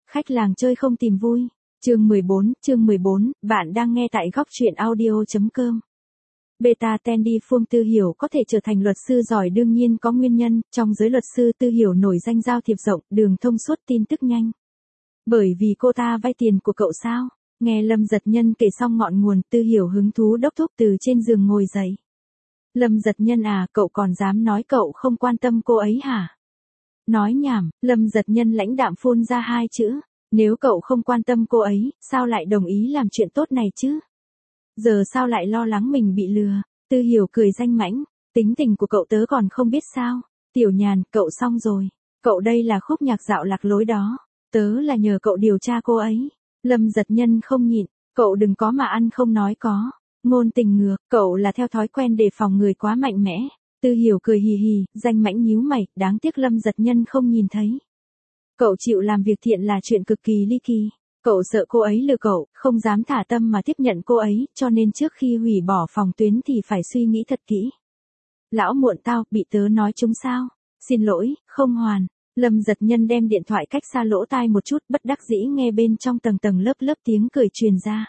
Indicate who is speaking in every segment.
Speaker 1: Khách làng chơi không tìm vui. Chương 14, bạn đang nghe tại góc truyện audio.com. Beta Tendiform Tư Hiểu có thể trở thành luật sư giỏi đương nhiên có nguyên nhân, trong giới luật sư Tư Hiểu nổi danh giao thiệp rộng, đường thông suốt tin tức nhanh. Bởi vì cô ta vay tiền của cậu sao? Nghe Lâm Dật Nhân kể xong ngọn nguồn, Tư Hiểu hứng thú đốc thúc từ trên giường ngồi dậy. Lâm Dật Nhân à, cậu còn dám nói cậu không quan tâm cô ấy hả? Nói nhảm, Lâm Dật Nhân lãnh đạm phun ra hai chữ. Nếu cậu không quan tâm cô ấy, sao lại đồng ý làm chuyện tốt này chứ? Giờ sao lại lo lắng mình bị lừa? Tư Hiểu cười danh mãnh, tính tình của cậu tớ còn không biết sao. Tiểu Nhàn, cậu xong rồi. Cậu đây là khúc nhạc dạo lạc lối đó. Tớ là nhờ cậu điều tra cô ấy. Lâm Dật Nhân không nhịn, cậu đừng có mà ăn không nói có. Ngôn tình ngược, cậu là theo thói quen đề phòng người quá mạnh mẽ. Tư Hiểu cười hì hì, danh mãnh nhíu mày, đáng tiếc Lâm Dật Nhân không nhìn thấy. Cậu chịu làm việc thiện là chuyện cực kỳ ly kỳ. Cậu sợ cô ấy lừa cậu, không dám thả tâm mà tiếp nhận cô ấy, cho nên trước khi hủy bỏ phòng tuyến thì phải suy nghĩ thật kỹ. Lão muộn tao, bị tớ nói trúng sao? Xin lỗi, không hoàn. Lâm Dật Nhân đem điện thoại cách xa lỗ tai một chút, bất đắc dĩ nghe bên trong tầng tầng lớp lớp tiếng cười truyền ra.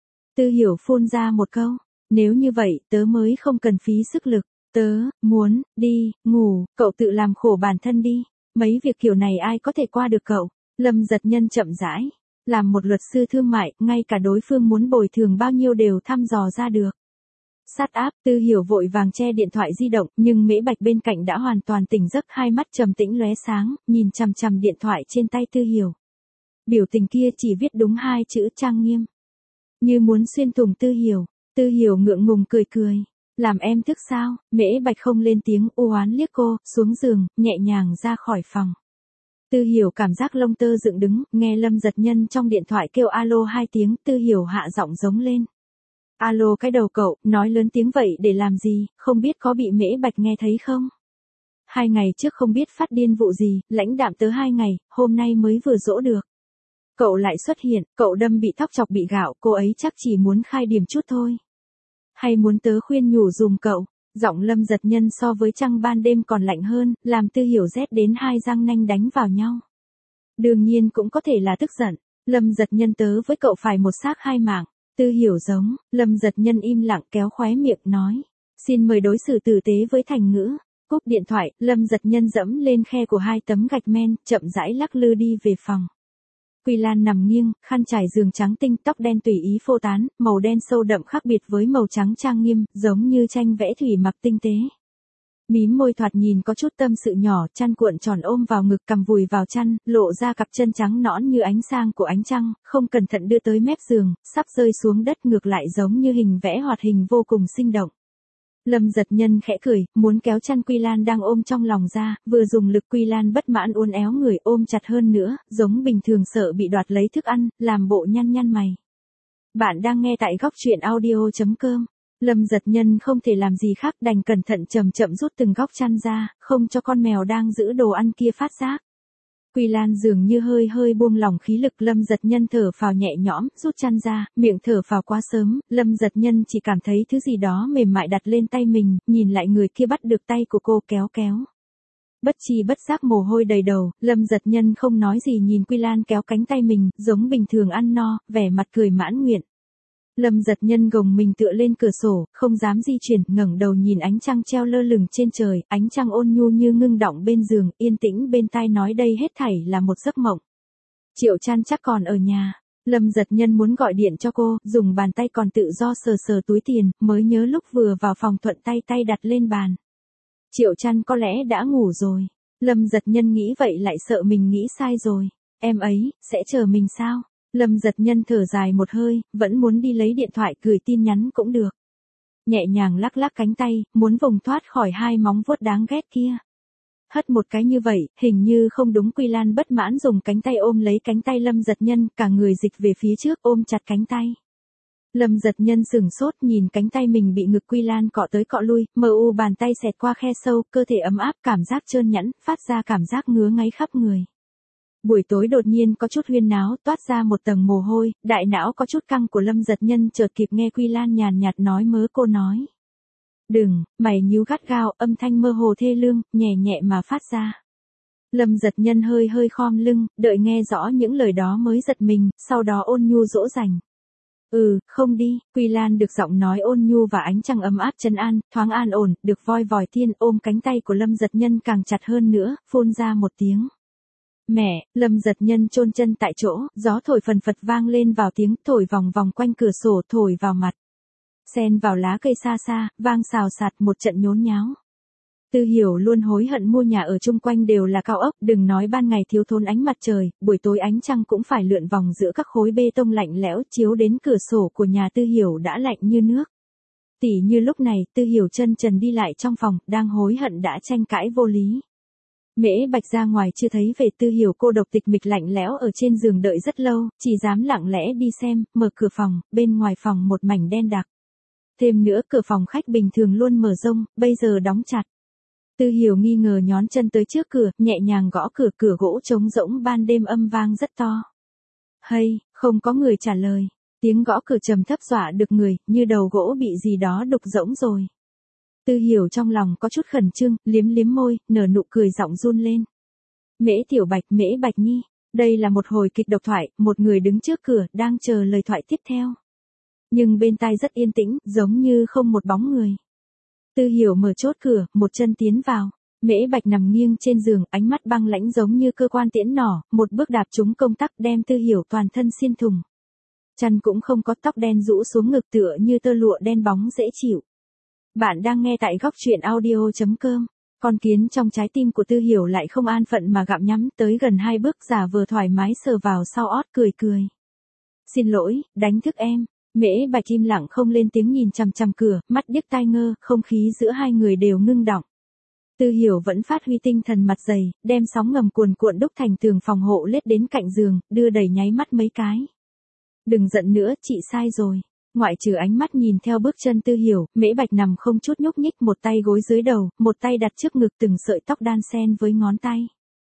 Speaker 1: Tư Hiểu phun ra một câu, nếu như vậy tớ mới không cần phí sức lực, tớ muốn đi ngủ, cậu tự làm khổ bản thân đi, mấy việc kiểu này ai có thể qua được cậu. Lâm Dật Nhân chậm rãi, làm một luật sư thương mại, ngay cả đối phương muốn bồi thường bao nhiêu đều thăm dò ra được. Shut up, Tư Hiểu vội vàng che điện thoại di động, nhưng Mễ Bạch bên cạnh đã hoàn toàn tỉnh giấc, hai mắt trầm tĩnh lóe sáng, nhìn chằm chằm điện thoại trên tay Tư Hiểu. Biểu tình kia chỉ viết đúng hai chữ trang nghiêm. Như muốn xuyên thủng Tư Hiểu. Tư Hiểu ngượng ngùng cười cười. Làm em thức sao? Mễ Bạch không lên tiếng, u oán liếc cô, xuống giường, nhẹ nhàng ra khỏi phòng. Tư Hiểu cảm giác lông tơ dựng đứng, nghe Lâm Dật Nhân trong điện thoại kêu alo hai tiếng, Tư Hiểu hạ giọng giống lên. Alo cái đầu cậu, nói lớn tiếng vậy để làm gì, không biết có bị Mễ Bạch nghe thấy không? 2 ngày trước không biết phát điên vụ gì, lãnh đạm tớ 2 ngày, hôm nay mới vừa dỗ được. Cậu lại xuất hiện, cậu đâm bị tóc chọc bị gạo, cô ấy chắc chỉ muốn khai điểm chút thôi. Hay muốn tớ khuyên nhủ dùm cậu? Giọng Lâm Dật Nhân so với trăng ban đêm còn lạnh hơn, làm Tư Hiểu rét đến hai răng nanh đánh vào nhau. Đương nhiên cũng có thể là tức giận. Lâm Dật Nhân tớ với cậu phải một xác hai mạng. Tư Hiểu giống, Lâm Dật Nhân im lặng kéo khóe miệng nói. Xin mời đối xử tử tế với thành ngữ. Cúp điện thoại, Lâm Dật Nhân dẫm lên khe của hai tấm gạch men, chậm rãi lắc lư đi về phòng. Quy Lan nằm nghiêng, khăn trải giường trắng tinh, tóc đen tùy ý phô tán, màu đen sâu đậm khác biệt với màu trắng trang nghiêm, giống như tranh vẽ thủy mặc tinh tế. Mím môi thoạt nhìn có chút tâm sự nhỏ, chăn cuộn tròn ôm vào ngực, cằm vùi vào chăn, lộ ra cặp chân trắng nõn như ánh sáng của ánh trăng, không cẩn thận đưa tới mép giường, sắp rơi xuống đất ngược lại giống như hình vẽ hoạt hình vô cùng sinh động. Lâm Dật Nhân khẽ cười, muốn kéo chăn Quy Lan đang ôm trong lòng ra, vừa dùng lực Quy Lan bất mãn uốn éo người ôm chặt hơn nữa, giống bình thường sợ bị đoạt lấy thức ăn, làm bộ nhăn nhăn mày. Bạn đang nghe tại góc truyện audio.com. Lâm Dật Nhân không thể làm gì khác đành cẩn thận chậm chậm rút từng góc chăn ra, không cho con mèo đang giữ đồ ăn kia phát giác. Quy Lan dường như hơi hơi buông lỏng khí lực, Lâm Dật Nhân thở phào nhẹ nhõm, rút chăn ra, miệng thở phào quá sớm, Lâm Dật Nhân chỉ cảm thấy thứ gì đó mềm mại đặt lên tay mình, nhìn lại người kia bắt được tay của cô kéo kéo. Bất chi bất giác mồ hôi đầy đầu, Lâm Dật Nhân không nói gì nhìn Quy Lan kéo cánh tay mình, giống bình thường ăn no, vẻ mặt cười mãn nguyện. Lâm Dật Nhân gồng mình tựa lên cửa sổ, không dám di chuyển, ngẩng đầu nhìn ánh trăng treo lơ lửng trên trời, ánh trăng ôn nhu như ngưng đọng bên giường, yên tĩnh bên tai nói đây hết thảy là một giấc mộng. Triệu Trăn chắc còn ở nhà. Lâm Dật Nhân muốn gọi điện cho cô, dùng bàn tay còn tự do sờ sờ túi tiền, mới nhớ lúc vừa vào phòng thuận tay tay đặt lên bàn. Triệu Trăn có lẽ đã ngủ rồi. Lâm Dật Nhân nghĩ vậy lại sợ mình nghĩ sai rồi. Em ấy, sẽ chờ mình sao? Lâm Dật Nhân thở dài một hơi, vẫn muốn đi lấy điện thoại gửi tin nhắn cũng được. Nhẹ nhàng lắc lắc cánh tay, muốn vùng thoát khỏi hai móng vuốt đáng ghét kia. Hất một cái như vậy, hình như không đúng. Quy Lan bất mãn dùng cánh tay ôm lấy cánh tay Lâm Dật Nhân, cả người dịch về phía trước ôm chặt cánh tay. Lâm Dật Nhân sửng sốt nhìn cánh tay mình bị ngực Quy Lan cọ tới cọ lui, mờ u bàn tay xẹt qua khe sâu, cơ thể ấm áp, cảm giác trơn nhẵn, phát ra cảm giác ngứa ngáy khắp người. Buổi tối đột nhiên có chút huyên náo, toát ra một tầng mồ hôi, đại não có chút căng của Lâm Dật Nhân chợt kịp nghe Quy Lan nhàn nhạt nói mớ cô nói. Đừng, mày nhíu gắt gao, âm thanh mơ hồ thê lương, nhẹ nhẹ mà phát ra. Lâm Giật Nhân hơi hơi khom lưng, đợi nghe rõ những lời đó mới giật mình, sau đó ôn nhu dỗ dành. Không đi, Quy Lan được giọng nói ôn nhu và ánh trăng ấm áp trấn an, thoáng an ổn, được voi vòi tiên ôm cánh tay của Lâm Giật Nhân càng chặt hơn nữa, phun ra một tiếng. Mẹ, Lâm Giật Nhân chôn chân tại chỗ, gió thổi phần phật vang lên vào tiếng, thổi vòng vòng quanh cửa sổ, thổi vào mặt. Xen vào lá cây xa xa, vang xào xạc một trận nhốn nháo. Tư Hiểu luôn hối hận mua nhà ở chung quanh đều là cao ốc, đừng nói ban ngày thiếu thốn ánh mặt trời, buổi tối ánh trăng cũng phải lượn vòng giữa các khối bê tông lạnh lẽo chiếu đến cửa sổ của nhà Tư Hiểu đã lạnh như nước. Tỉ như lúc này, Tư Hiểu chân trần đi lại trong phòng, đang hối hận đã tranh cãi vô lý. Mễ Bạch ra ngoài chưa thấy về, Tư Hiểu cô độc tịch mịch lạnh lẽo ở trên giường đợi rất lâu, chỉ dám lặng lẽ đi xem, mở cửa phòng, bên ngoài phòng một mảnh đen đặc. Thêm nữa cửa phòng khách bình thường luôn mở rông, bây giờ đóng chặt. Tư Hiểu nghi ngờ nhón chân tới trước cửa, nhẹ nhàng gõ cửa, cửa gỗ trống rỗng ban đêm âm vang rất to. Hay, không có người trả lời. Tiếng gõ cửa trầm thấp dọa được người, như đầu gỗ bị gì đó đục rỗng rồi. Tư Hiểu trong lòng có chút khẩn trương, liếm liếm môi, nở nụ cười giọng run lên. Mễ Tiểu Bạch, Mễ Bạch Nhi, đây là một hồi kịch độc thoại, một người đứng trước cửa, đang chờ lời thoại tiếp theo. Nhưng bên tai rất yên tĩnh, giống như không một bóng người. Tư Hiểu mở chốt cửa, một chân tiến vào. Mễ Bạch nằm nghiêng trên giường, ánh mắt băng lãnh giống như cơ quan tiễn nỏ, một bước đạp trúng công tắc đem Tư Hiểu toàn thân xiên thùng. Chân cũng không có, tóc đen rũ xuống ngực tựa như tơ lụa đen bóng dễ chịu. Bạn đang nghe tại góc truyện audio.com. Con kiến trong trái tim của Tư Hiểu lại không an phận mà gặm nhắm, tới gần 2 bước giả vờ thoải mái sờ vào sau ót cười cười. Xin lỗi, đánh thức em. Mễ Bạch im lặng không lên tiếng nhìn chằm chằm cửa, mắt điếc tai ngơ, không khí giữa hai người đều ngưng đọng. Tư Hiểu vẫn phát huy tinh thần mặt dày, đem sóng ngầm cuồn cuộn đúc thành tường phòng hộ lết đến cạnh giường, đưa đẩy nháy mắt mấy cái. Đừng giận nữa, chị sai rồi. Ngoại trừ ánh mắt nhìn theo bước chân Tư Hiểu, Mễ Bạch nằm không chút nhúc nhích, một tay gối dưới đầu, một tay đặt trước ngực, từng sợi tóc đan xen với ngón tay.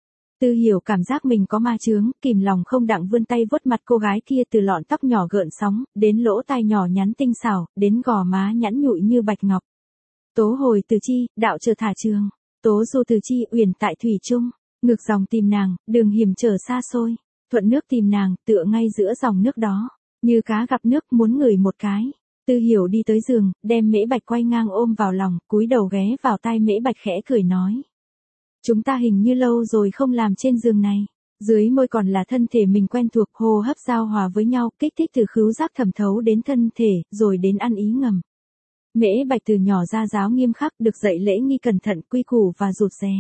Speaker 1: Tư Hiểu cảm giác mình có ma chướng, kìm lòng không đặng vươn tay vuốt mặt cô gái kia từ lọn tóc nhỏ gợn sóng, đến lỗ tai nhỏ nhắn tinh xảo, đến gò má nhẵn nhụi như bạch ngọc. Tố hồi từ chi, đạo trở thả trường. Tố du từ chi, uyển tại thủy trung. Ngược dòng tìm nàng, đường hiểm trở xa xôi. Thuận nước tìm nàng, tựa ngay giữa dòng nước đó. Như cá gặp nước muốn ngửi một cái. Tư Hiểu đi tới giường, đem Mễ Bạch quay ngang ôm vào lòng, cúi đầu ghé vào tai Mễ Bạch khẽ cười nói. Chúng ta hình như lâu rồi không làm trên giường này. Dưới môi còn là thân thể mình quen thuộc, hô hấp giao hòa với nhau, kích thích từ khứu giác thẩm thấu đến thân thể, rồi đến ăn ý ngầm. Mễ Bạch từ nhỏ ra giáo nghiêm khắc, được dạy lễ nghi cẩn thận, quy củ và rụt rè.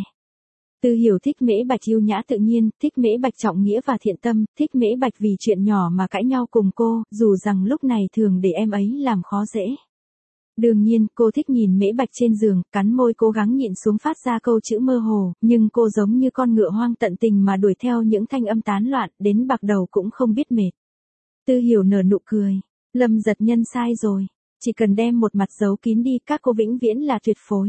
Speaker 1: Tư Hiểu thích Mễ Bạch yêu nhã tự nhiên, thích Mễ Bạch trọng nghĩa và thiện tâm, thích Mễ Bạch vì chuyện nhỏ mà cãi nhau cùng cô, dù rằng lúc này thường để em ấy làm khó dễ. Đương nhiên, cô thích nhìn Mễ Bạch trên giường, cắn môi cố gắng nhịn xuống phát ra câu chữ mơ hồ, nhưng cô giống như con ngựa hoang tận tình mà đuổi theo những thanh âm tán loạn, đến bạc đầu cũng không biết mệt. Tư Hiểu nở nụ cười. Lâm Giật Nhân sai rồi. Chỉ cần đem một mặt giấu kín đi, các cô vĩnh viễn là tuyệt phối.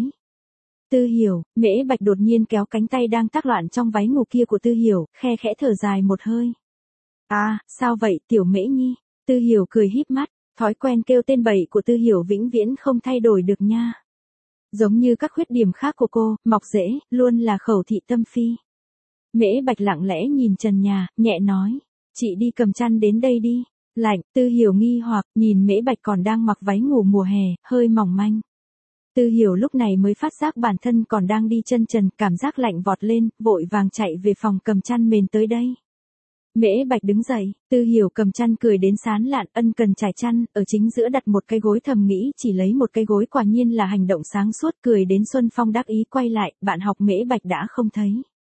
Speaker 1: Tư Hiểu, Mễ Bạch đột nhiên kéo cánh tay đang tác loạn trong váy ngủ kia của Tư Hiểu, khe khẽ thở dài một hơi. À, sao vậy, Tiểu Mễ Nhi? Tư Hiểu cười híp mắt. Thói quen kêu tên bậy của Tư Hiểu vĩnh viễn không thay đổi được nha. Giống như các khuyết điểm khác của cô, mọc rễ, luôn là khẩu thị tâm phi. Mễ Bạch lặng lẽ nhìn trần nhà, nhẹ nói. Chị đi cầm chăn đến đây đi. Lạnh, Tư Hiểu nghi hoặc, nhìn Mễ Bạch còn đang mặc váy ngủ mùa hè, hơi mỏng manh. Tư Hiểu lúc này mới phát giác bản thân còn đang đi chân trần, cảm giác lạnh vọt lên, vội vàng chạy về phòng cầm chăn mền tới đây. Mễ Bạch đứng dậy, Tư Hiểu cầm chăn cười đến sán lạn, ân cần trải chăn, ở chính giữa đặt một cái gối, thầm nghĩ chỉ lấy một cái gối quả nhiên là hành động sáng suốt, cười đến Xuân Phong đắc ý quay lại, bạn học Mễ Bạch đã không thấy.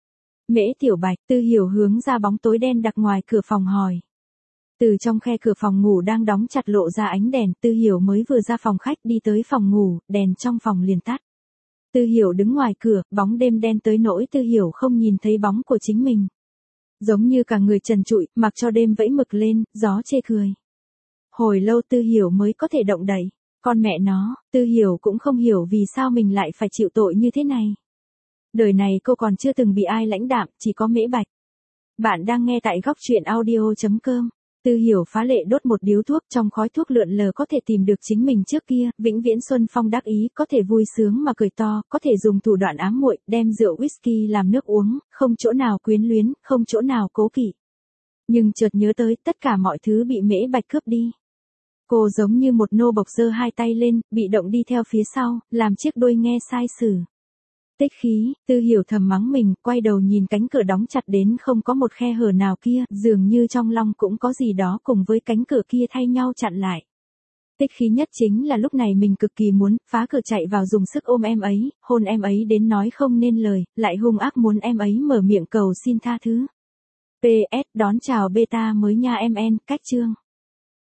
Speaker 1: Mễ Tiểu Bạch, Tư Hiểu hướng ra bóng tối đen đặc ngoài cửa phòng hỏi. Từ trong khe cửa phòng ngủ đang đóng chặt lộ ra ánh đèn, Tư Hiểu mới vừa ra phòng khách đi tới phòng ngủ, đèn trong phòng liền tắt. Tư Hiểu đứng ngoài cửa, bóng đêm đen tới nỗi Tư Hiểu không nhìn thấy bóng của chính mình. Giống như cả người trần trụi, mặc cho đêm vẫy mực lên, gió chê cười. Hồi lâu Tư Hiểu mới có thể động đậy. Con mẹ nó, Tư Hiểu cũng không hiểu vì sao mình lại phải chịu tội như thế này. Đời này cô còn chưa từng bị ai lãnh đạm, chỉ có Mễ Bạch. Bạn đang nghe tại góc truyện audio.com. Tư Tư Hiểu phá lệ đốt một điếu thuốc, trong khói thuốc lượn lờ có thể tìm được chính mình trước kia, vĩnh viễn xuân phong đắc ý, có thể vui sướng mà cười to, có thể dùng thủ đoạn ám muội, đem rượu whisky làm nước uống, không chỗ nào quyến luyến, không chỗ nào cố kỵ. Nhưng chợt nhớ tới, tất cả mọi thứ bị Mễ Bạch cướp đi. Cô giống như một nô bộc giơ hai tay lên, bị động đi theo phía sau, làm chiếc đuôi nghe sai sử. Tích khí, Tư Hiểu thầm mắng mình, quay đầu nhìn cánh cửa đóng chặt đến không có một khe hở nào kia, dường như trong lòng cũng có gì đó cùng với cánh cửa kia thay nhau chặn lại. Tích khí nhất chính là lúc này mình cực kỳ muốn phá cửa chạy vào dùng sức ôm em ấy, hôn em ấy đến nói không nên lời, lại hung ác muốn em ấy mở miệng cầu xin tha thứ. PS đón chào beta mới nha em en, cách chương.